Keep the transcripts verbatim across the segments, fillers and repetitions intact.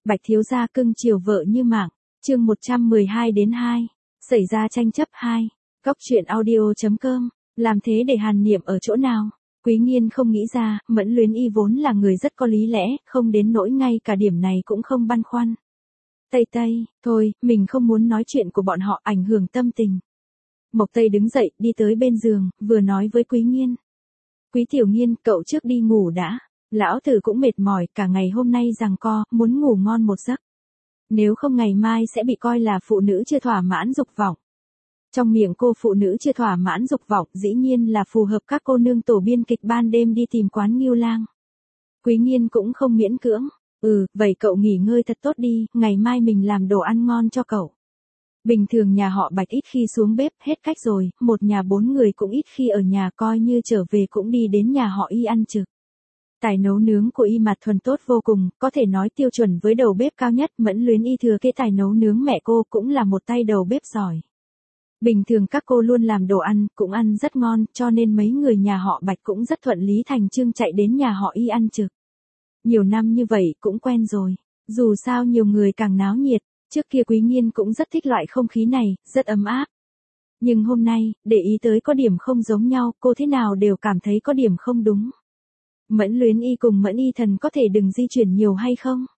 Bạch thiếu gia cưng chiều vợ như mạng, chương một trăm mười hai đến hai, xảy ra tranh chấp hai, góc truyện audio.com, làm thế để hàn niệm ở chỗ nào? Quý Nghiên không nghĩ ra, Mẫn Luyến Y vốn là người rất có lý lẽ, không đến nỗi ngay cả điểm này cũng không băn khoăn. Tây Tây, thôi, mình không muốn nói chuyện của bọn họ ảnh hưởng tâm tình. Mộc Tây đứng dậy, đi tới bên giường, vừa nói với Quý Nghiên. Quý Tiểu Nghiên, cậu trước đi ngủ đã. Lão tử cũng mệt mỏi, cả ngày hôm nay giằng co, muốn ngủ ngon một giấc. Nếu không ngày mai sẽ bị coi là phụ nữ chưa thỏa mãn dục vọng. Trong miệng cô phụ nữ chưa thỏa mãn dục vọng dĩ nhiên là phù hợp các cô nương tổ biên kịch ban đêm đi tìm quán Ngưu Lang. Quý Nghiên cũng không miễn cưỡng. Ừ, vậy cậu nghỉ ngơi thật tốt đi, ngày mai mình làm đồ ăn ngon cho cậu. Bình thường nhà họ Bạch ít khi xuống bếp, hết cách rồi, một nhà bốn người cũng ít khi ở nhà, coi như trở về cũng đi đến nhà họ Y ăn trực. Tài nấu nướng của Y Mạt Thuần tốt vô cùng, có thể nói tiêu chuẩn với đầu bếp cao nhất. Mẫn Luyến Y thừa kế tài nấu nướng mẹ cô, cũng là một tay đầu bếp giỏi. Bình thường các cô luôn làm đồ ăn, cũng ăn rất ngon, cho nên mấy người nhà họ Bạch cũng rất thuận lý thành chương chạy đến nhà họ Y ăn trực. Nhiều năm như vậy cũng quen rồi, dù sao nhiều người càng náo nhiệt, trước kia Quý Nghiên cũng rất thích loại không khí này, rất ấm áp. Nhưng hôm nay, để ý tới có điểm không giống nhau, cô thế nào đều cảm thấy có điểm không đúng. Mẫn Luyến Y cùng Mẫn Y Thần có thể đừng di chuyển nhiều hay không?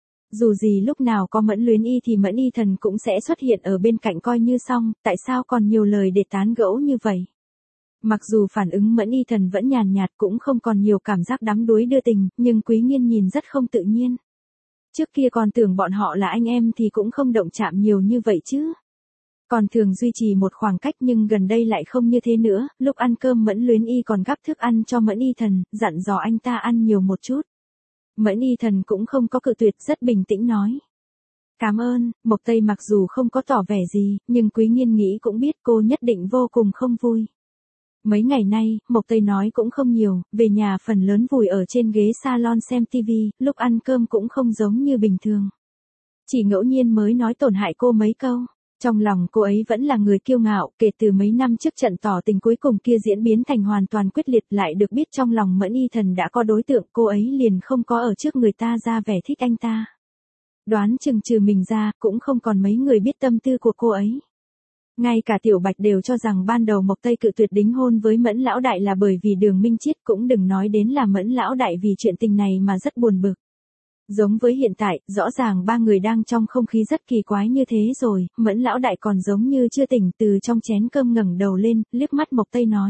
Dù gì lúc nào có Mẫn Luyến Y thì Mẫn Y Thần cũng sẽ xuất hiện ở bên cạnh coi như xong, tại sao còn nhiều lời để tán gẫu như vậy? Mặc dù phản ứng Mẫn Y Thần vẫn nhàn nhạt cũng không còn nhiều cảm giác đắm đuối đưa tình, nhưng Quý Nghiên nhìn rất không tự nhiên. Trước kia còn tưởng bọn họ là anh em thì cũng không động chạm nhiều như vậy chứ. Còn thường duy trì một khoảng cách nhưng gần đây lại không như thế nữa, lúc ăn cơm Mẫn Luyến Y còn gắp thức ăn cho Mẫn Y Thần, dặn dò anh ta ăn nhiều một chút. Mẫn Y Thần cũng không có cự tuyệt, rất bình tĩnh nói. Cảm ơn. Mộc Tây mặc dù không có tỏ vẻ gì, nhưng Quý Nghiên nghĩ cũng biết cô nhất định vô cùng không vui. Mấy ngày nay, Mộc Tây nói cũng không nhiều, về nhà phần lớn vùi ở trên ghế salon xem tivi, lúc ăn cơm cũng không giống như bình thường. Chỉ ngẫu nhiên mới nói tổn hại cô mấy câu. Trong lòng cô ấy vẫn là người kiêu ngạo, kể từ mấy năm trước trận tỏ tình cuối cùng kia diễn biến thành hoàn toàn quyết liệt, lại được biết trong lòng Mẫn Y Thần đã có đối tượng, cô ấy liền không có ở trước người ta ra vẻ thích anh ta. Đoán chừng trừ mình ra, cũng không còn mấy người biết tâm tư của cô ấy. Ngay cả Tiểu Bạch đều cho rằng ban đầu Mộc Tây cự tuyệt đính hôn với Mẫn Lão Đại là bởi vì Đường Minh Chiết, cũng đừng nói đến là Mẫn Lão Đại vì chuyện tình này mà rất buồn bực. Giống với hiện tại, rõ ràng ba người đang trong không khí rất kỳ quái như thế rồi, Mẫn Lão Đại còn giống như chưa tỉnh từ trong chén cơm ngẩng đầu lên, liếc mắt Mộc Tây nói.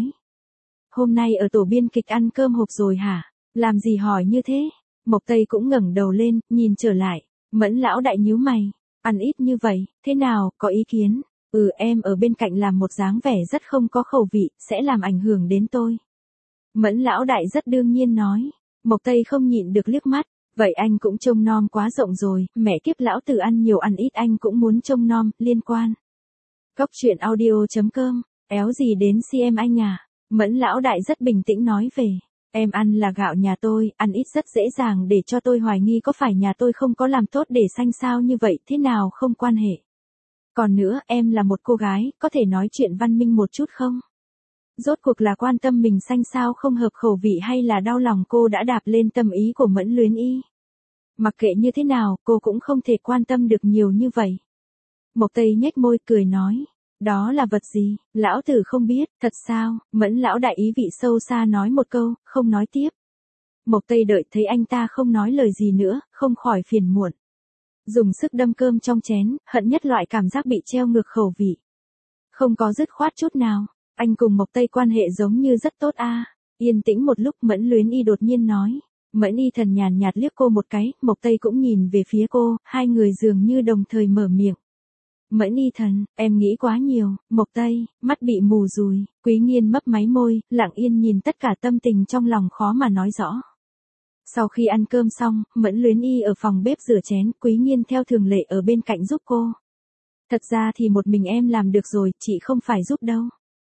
Hôm nay ở tổ biên kịch ăn cơm hộp rồi hả? Làm gì hỏi như thế? Mộc Tây cũng ngẩng đầu lên, nhìn trở lại. Mẫn Lão Đại nhíu mày. Ăn ít như vậy, thế nào, có ý kiến? Ừ, em ở bên cạnh làm một dáng vẻ rất không có khẩu vị, sẽ làm ảnh hưởng đến tôi. Mẫn Lão Đại rất đương nhiên nói. Mộc Tây không nhịn được liếc mắt. Vậy anh cũng trông nom quá rộng rồi, mẹ kiếp lão tử ăn nhiều ăn ít anh cũng muốn trông nom, liên quan. Góc truyện audio.com, éo gì đến xem anh à? Mẫn Lão Đại rất bình tĩnh nói về. Em ăn là gạo nhà tôi, ăn ít rất dễ dàng để cho tôi hoài nghi có phải nhà tôi không có làm tốt để xanh sao như vậy, thế nào không quan hệ. Còn nữa, em là một cô gái, có thể nói chuyện văn minh một chút không? Rốt cuộc là quan tâm mình xanh sao không hợp khẩu vị hay là đau lòng cô đã đạp lên tâm ý của Mẫn Luyến Y. Mặc kệ như thế nào, cô cũng không thể quan tâm được nhiều như vậy. Mộc Tây nhếch môi cười nói. Đó là vật gì, lão tử không biết, thật sao? Mẫn Lão Đại ý vị sâu xa nói một câu, không nói tiếp. Mộc Tây đợi thấy anh ta không nói lời gì nữa, không khỏi phiền muộn. Dùng sức đâm cơm trong chén, hận nhất loại cảm giác bị treo ngược khẩu vị. Không có dứt khoát chút nào. Anh cùng Mộc Tây quan hệ giống như rất tốt a. À. Yên tĩnh một lúc Mẫn Luyến Y đột nhiên nói. Mẫn Y Thần nhàn nhạt liếc cô một cái, Mộc Tây cũng nhìn về phía cô, hai người dường như đồng thời mở miệng. Mẫn Y Thần, em nghĩ quá nhiều. Mộc Tây, mắt bị mù rồi. Quý Nghiên mấp máy môi, lặng yên nhìn tất cả tâm tình trong lòng khó mà nói rõ. Sau khi ăn cơm xong, Mẫn Luyến Y ở phòng bếp rửa chén, Quý Nghiên theo thường lệ ở bên cạnh giúp cô. Thật ra thì một mình em làm được rồi, chị không phải giúp đâu.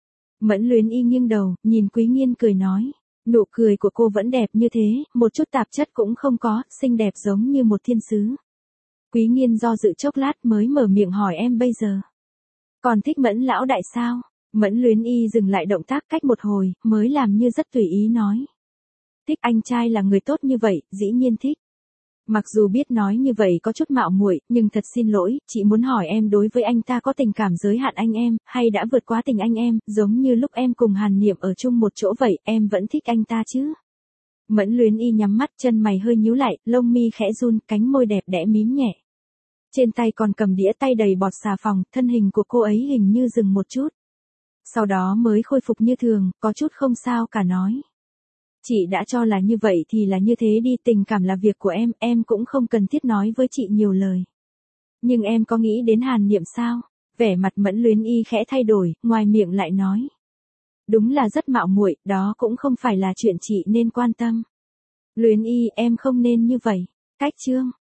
Mẫn Luyến Y nghiêng đầu, nhìn Quý Nghiên cười nói. Nụ cười của cô vẫn đẹp như thế, một chút tạp chất cũng không có, xinh đẹp giống như một thiên sứ. Quý Nghiên do dự chốc lát mới mở miệng hỏi em bây giờ. Còn thích Mẫn Lão Đại sao? Mẫn Luyến Y dừng lại động tác cách một hồi, mới làm như rất tùy ý nói. Thích anh trai là người tốt như vậy, dĩ nhiên thích. Mặc dù biết nói như vậy có chút mạo muội, nhưng thật xin lỗi, chị muốn hỏi em đối với anh ta có tình cảm giới hạn anh em, hay đã vượt quá tình anh em, giống như lúc em cùng Hàn Niệm ở chung một chỗ vậy, em vẫn thích anh ta chứ? Mẫn Luyến Y nhắm mắt, chân mày hơi nhíu lại, lông mi khẽ run, cánh môi đẹp đẽ mím nhẹ. Trên tay còn cầm đĩa tay đầy bọt xà phòng, thân hình của cô ấy hình như dừng một chút. Sau đó mới khôi phục như thường, có chút không sao cả nói. Chị đã cho là như vậy thì là như thế đi, tình cảm là việc của em, em cũng không cần thiết nói với chị nhiều lời. Nhưng em có nghĩ đến Hàn Niệm sao? Vẻ mặt Mẫn Luyến Y khẽ thay đổi, ngoài miệng lại nói. Đúng là rất mạo muội, đó cũng không phải là chuyện chị nên quan tâm. Luyến Y, em không nên như vậy. Cách chương